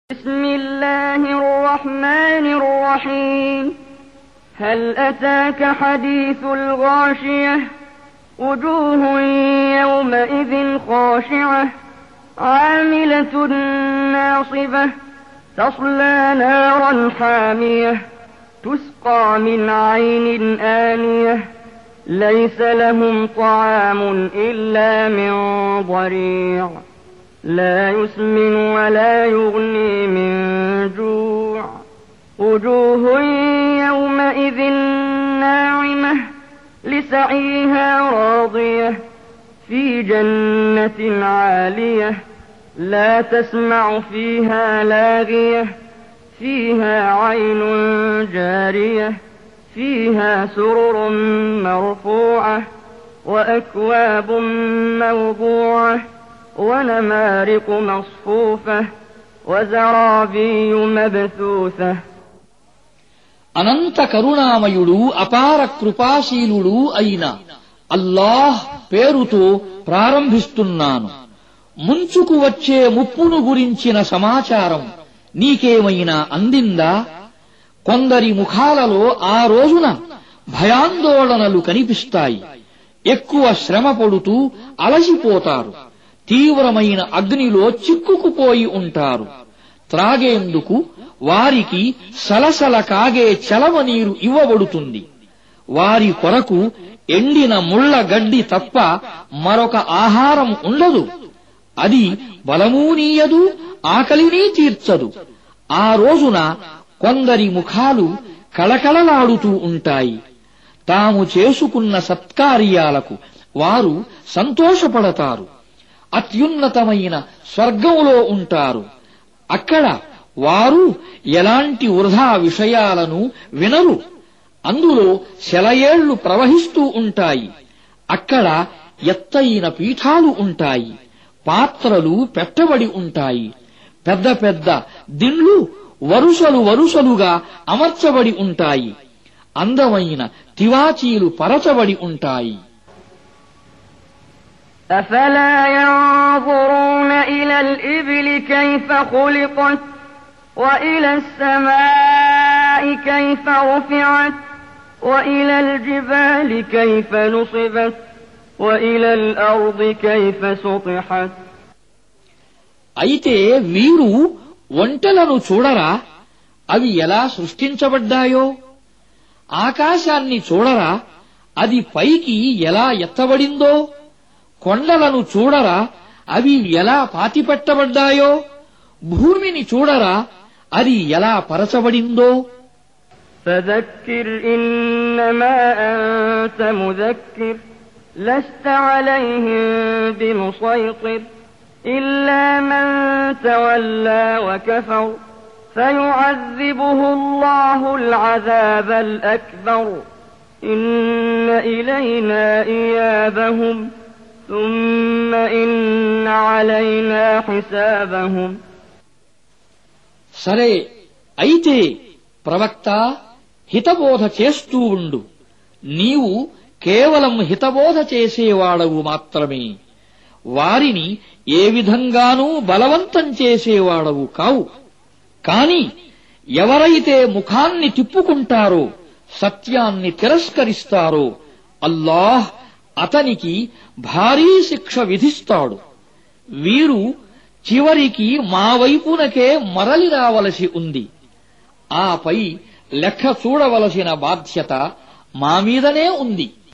بسم الله الرحمن الرحيم هل أتاك حديث الغاشية وجوه يومئذ خاشعة عاملة ناصبة تصلى نارا حامية تسقى من عين آنية ليس لهم طعام إلا من ضريع لا يسمن ولا يغني من جوع وجوه يومئذ ناعمة لسعيها راضية في جنة عالية لا تسمع فيها لاغية فيها عين جارية فيها سرر مرفوعة وأكواب موضوعة ونمارق مصفوفة وزرابي مبثوثة అనంత కరుణామయుడు అపార కృపాశీలుడు అయిన అల్లాహ్ పేరుతో ప్రారంభిస్తున్నాను. ముంచుకు వచ్చే ముప్పును గురించిన సమాచారం నీకేమైనా అందిందా? కొందరి ముఖాలలో ఆ రోజున భయాందోళనలు కనిపిస్తాయి. ఎక్కువ శ్రమ పడుతూ అలసిపోతారు. తీవ్రమైన అగ్నిలో చిక్కుకుపోయి ఉంటారు. త్రాగేందుకు వారికి సలసల కాగే చలమనీరు ఇవ్వబడుతుంది. వారి కొరకు ఎండిన ముళ్ల గడ్డి తప్ప మరొక ఆహారం ఉండదు. అది బలమూనీయదు, ఆకలినీ తీర్చదు. ఆ రోజున కొందరి ముఖాలు కళకళలాడుతూ ఉంటాయి. తాము చేసుకున్న సత్కార్యాలకు వారు సంతోషపడతారు. అత్యున్నతమైన స్వర్గంలో ఉంటారు. అక్కడ వారు ఎలాంటి వృధా విషయాలను వినరు. అందులో సెలయేళ్లు ప్రవహిస్తూ ఉంటాయి. అక్కడ ఎత్తైన పీఠాలు ఉంటాయి. పాత్రలు పెట్టబడి ఉంటాయి. పెద్ద పెద్ద దిండ్లు వరుసలు వరుసలుగా అమర్చబడి ఉంటాయి. అందమైన తివాచీలు పరచబడి ఉంటాయి. أفلا ينظرون إلى الإبل كيف خلقت وإلى السماء كيف رفعت وإلى الجبال كيف نصبت وإلى الأرض كيف سطحت అయితే వీరు ఒంటెలను చూడరా? అవి ఎలా సృష్టించబడ్డాయో? ఆకాశాన్ని చూడరా? అది పైకి ఎలా ఎత్తబడిందో? కొండలను చూడరా? అవి ఎలా పాతిపెట్టబడ్డాయో? భూమిని చూడరా? అది ఎలా పరచబడిందో? فذكر إنما أنت مذكر لست عليهم بمسيطر إلا من تولى وكفر فيعذبه الله العذاب الأكبر إن إلينا إيابهم ثم إن علينا حسابهم సరే, అయితే ప్రవక్త హితబోధ చేస్తూ ఉండు. నీవు కేవలం హితబోధ చేసేవాడవు మాత్రమే. వారిని ఏ విధంగానూ బలవంతం చేసేవాడవు కావు. కాని ఎవరైతే ముఖాన్ని తిప్పుకుంటారో, సత్యాన్ని తిరస్కరిస్తారో, అల్లాహ్ అతనికి భారీ శిక్ష విధిస్తాడు. వీరు చివరికి మా వైపునకే మరలి రావలసి ఉంది. ఆపై లెక్క చూడవలసిన బాధ్యత మా మీదనే ఉంది.